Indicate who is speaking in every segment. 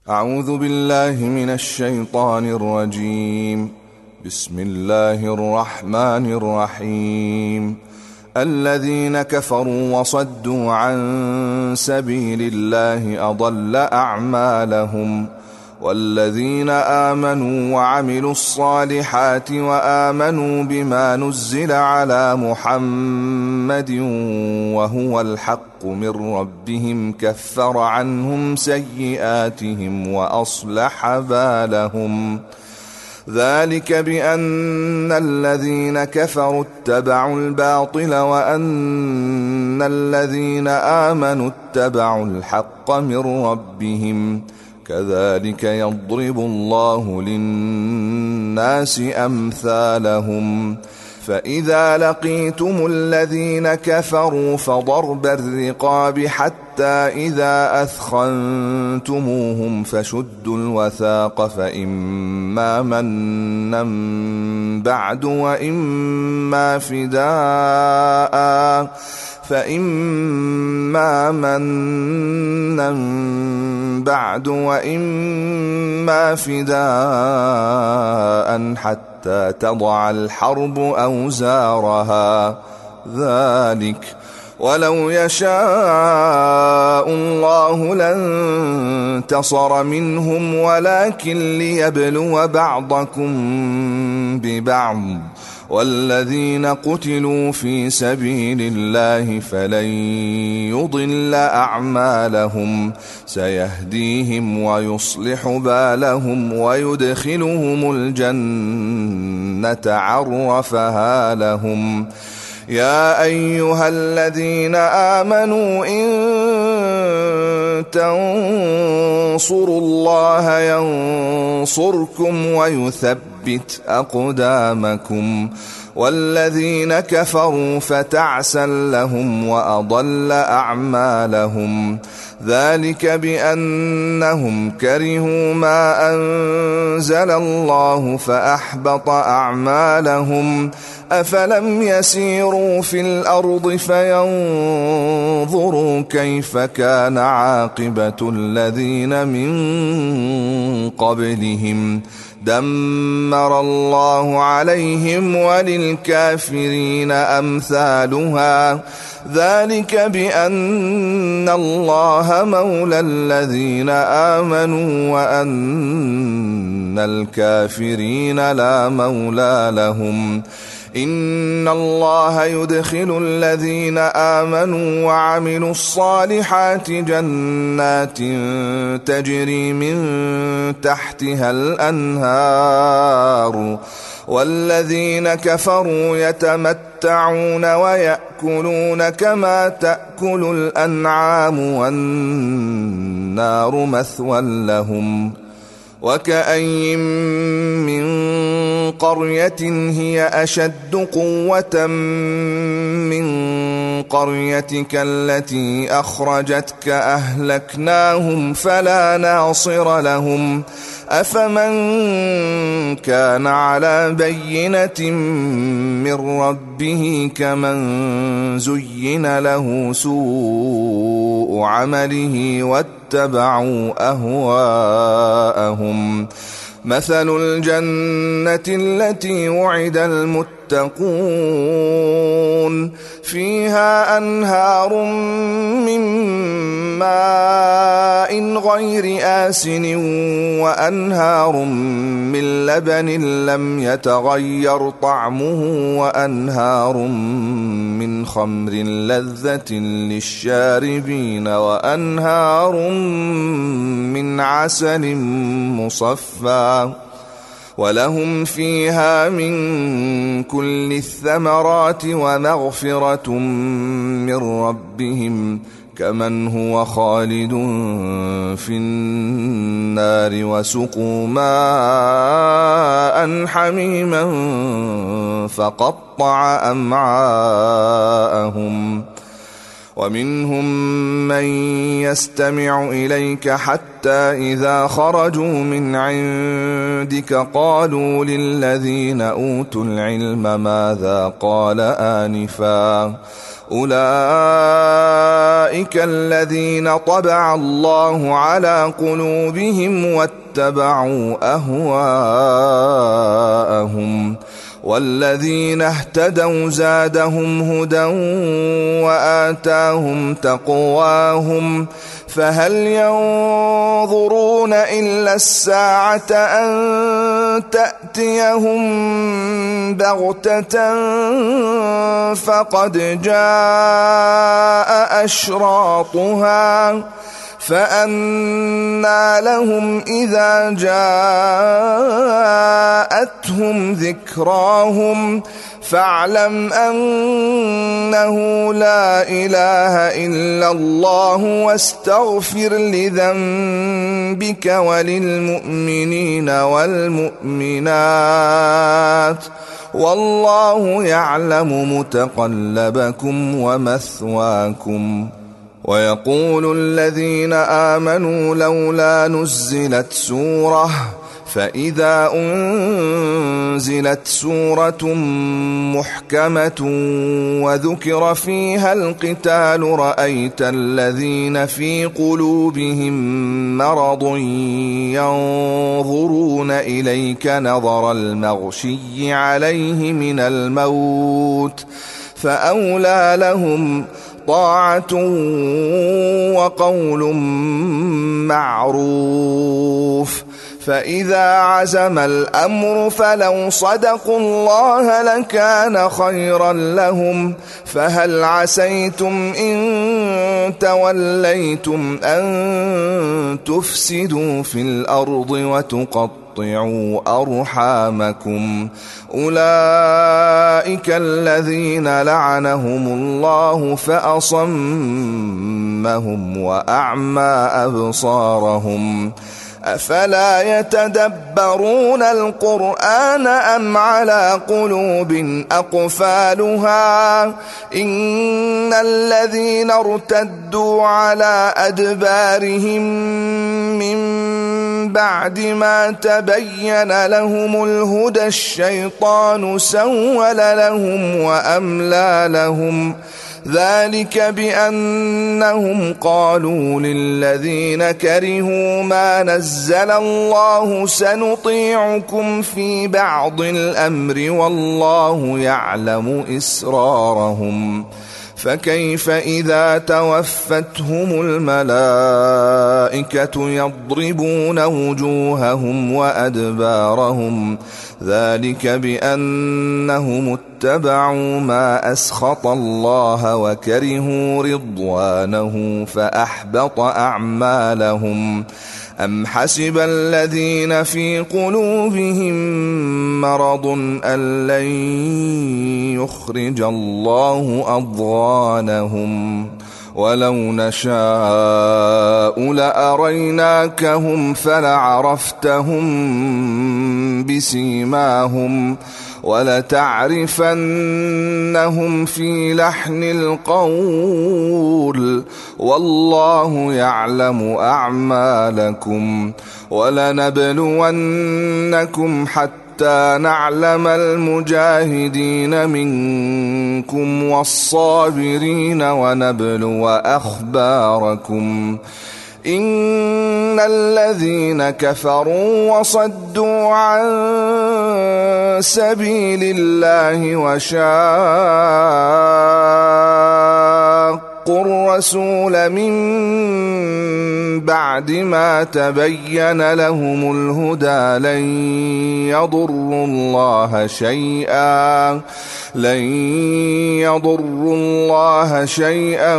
Speaker 1: أعوذ بالله من الشيطان الرجيم. بسم الله الرحمن الرحيم. الذين كفروا وصدوا عن سبيل الله أضل أعمالهم، والذين آمنوا وعملوا الصالحات وآمنوا بما نزل على محمد وهو الحق من ربهم كفر عنهم سيئاتهم وأصلح بالهم. ذلك بأن الذين كفروا اتبعوا الباطل وأن الذين آمنوا اتبعوا الحق من ربهم، كذلك يضرب الله للناس أمثالهم. فإذا لقيتم الذين كفروا فضرب الرقاب حتى إذا أثخنتموهم فشدوا الوثاق، فإما منا بعد وإما فداء حتى تضع الحرب أوزارها. ذلك ولو يشاء الله لانتصر منهم، ولكن ليبلو بعضكم ببعض، والذين قتلوا في سبيل الله فلن يضل أعمالهم، سيهديهم ويصلح بالهم ويدخلهم الجنة عرفها لهم. يا أيها الذين آمنوا إن تنصروا الله ينصركم ويثبت أقدامكم، والذين كفروا فتعسا لهم وأضل أعمالهم. ذلك بأنهم كرهوا ما أنزل الله فأحبط أعمالهم. أفلم يسيروا في الأرض فينظروا كيف كان عاقبة الذين من قبلهم، دمر الله عليهم وللكافرين أمثالها. ذلك بأن الله مولى الذين آمنوا وأن الكافرين لا مولى لهم. إن الله يدخل الذين آمنوا وعملوا الصالحات جنات تجري من تحتها الأنهار، والذين كفروا يتمتعون ويأكلون كما تأكل الأنعام والنار مثوى لهم. وكأين من قرية هي أشد قوة من قريتك التي أخرجتك أهلكناهم فلا ناصر لهم. أفمن كان على بينة من ربه كمن زين له سوء عمله واتبعوا أهواءهم. مثل الجنة التي وعد المتقون فيها أنهار من ماء غير آسن وأنهار من لبن لم يتغير طعمه وأنهار من خمر لذة للشاربين وأنهار من عسل مصفى، ولهم فيها من كل الثمرات ومغفرة من ربهم كمن هو خالد في النار وسقوا ماء حميما فقطع أمعاءهم. ومنهم من يستمع إليك حتى إذا خرجوا من عندك قالوا للذين أوتوا العلم ماذا قال آنفا أولئك الذين طبع الله على قلوبهم واتبعوا أهواءهم، والذين اهتدوا زادهم هدى وآتاهم تقواهم، فهل ينظرون إلا الساعة أن تأتيهم بغتة فقد جاء أشراطها، فأنى لهم إذا جاءتهم ذكراهم، فاعلم أنه لا إله إلا الله واستغفر لذنبك وللمؤمنين والمؤمنات، والله يعلم متقلبكم ومثواكم. ويقول الذين آمنوا لولا نزلت سورة، فإذا أنزلت سورة محكمة وذكر فيها القتال رأيت الذين في قلوبهم مرض ينظرون إليك نظر المغشي عليه من الموت، فأولى لهم طاعة وقول معروف. فإذا عزم الأمر فلو صدقوا الله لكان خيرا لهم، فهل عسيتم إن توليتم أن تفسدوا في الأرض وتقطعوا أرحامكم؟ أولئك الذين لعنهم الله فأصمهم وأعمى أبصارهم. أفلا يتدبرون القرآن أم على قلوب أقفالها؟ إن الذين ارتدوا على أدبارهم من بعد ما تبين لهم الهدى الشيطان سول لهم وأملى لهم، ذلك بأنهم قالوا للذين كرهوا ما نزل الله سنطيعكم في بعض الأمر والله يعلم إسرارهم. فكيف إذا توفتهم الملائكة يضربون وجوههم وأدبارهم؟ ذلك بأنهم اتبعوا ما أسخط الله وكرهوا رضوانه فأحبط أعمالهم. أم حسب الذين في قلوبهم مرض أن لن يخرج الله أضغانهم؟ ولو نشاء لأريناكهم فلعرفتهم بسيماهم ولتعرفنهم في لحن القول، والله يعلم أعمالكم. ولنبلونكم حتى نعلم المجاهدين منكم والصابرين ونبلو أخباركم. إن الذين كفروا وصدوا عن سبيل الله وشاقوا الرسول من بعد ما تبين لهم الهدى لن يضروا الله شيئا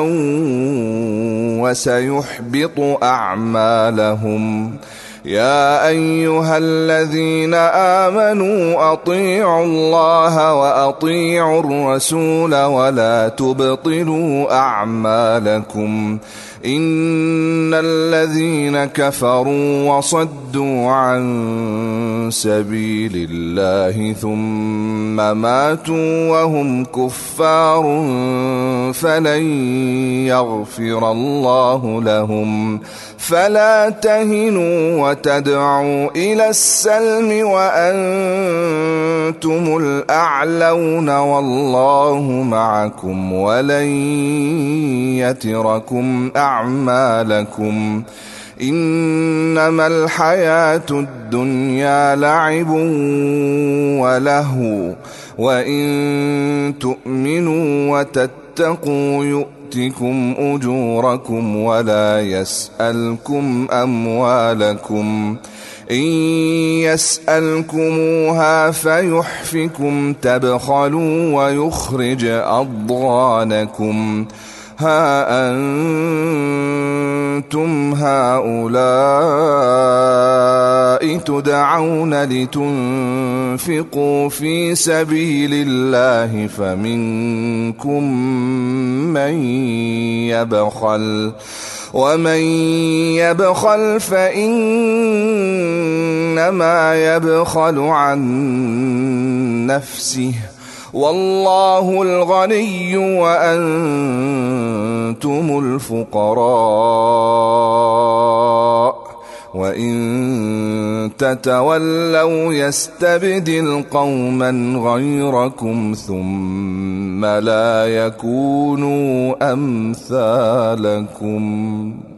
Speaker 1: وسيحبط أعمالهم. يا أيها الذين آمنوا أطيعوا الله وأطيعوا الرسول ولا تبطلوا أعمالكم. إن الذين كفروا وصدوا عن سبيل الله ثم ماتوا وهم كفار فلن يغفر الله لهم فلا تهنوا وتدعوا إلى السلم وأنتم الأعلون والله معكم ولن يتركم أعمالكم إنما الحياة الدنيا لعب ولهو وإن تؤمنوا وتتقوا يؤتكم أجوركم ولا يسألكم أموالكم إن يسألكموها فيحفكم تبخلوا ويخرج أضغانكم ها أنتم هؤلاء تدعون لتنفقوا في سبيل الله فمنكم من يبخل ومن يبخل فإنما يبخل عن نفسه والله الغني وأنتم الفقراء وإن تتولوا يستبدل قوما غيركم ثم لا يكونوا أمثالكم.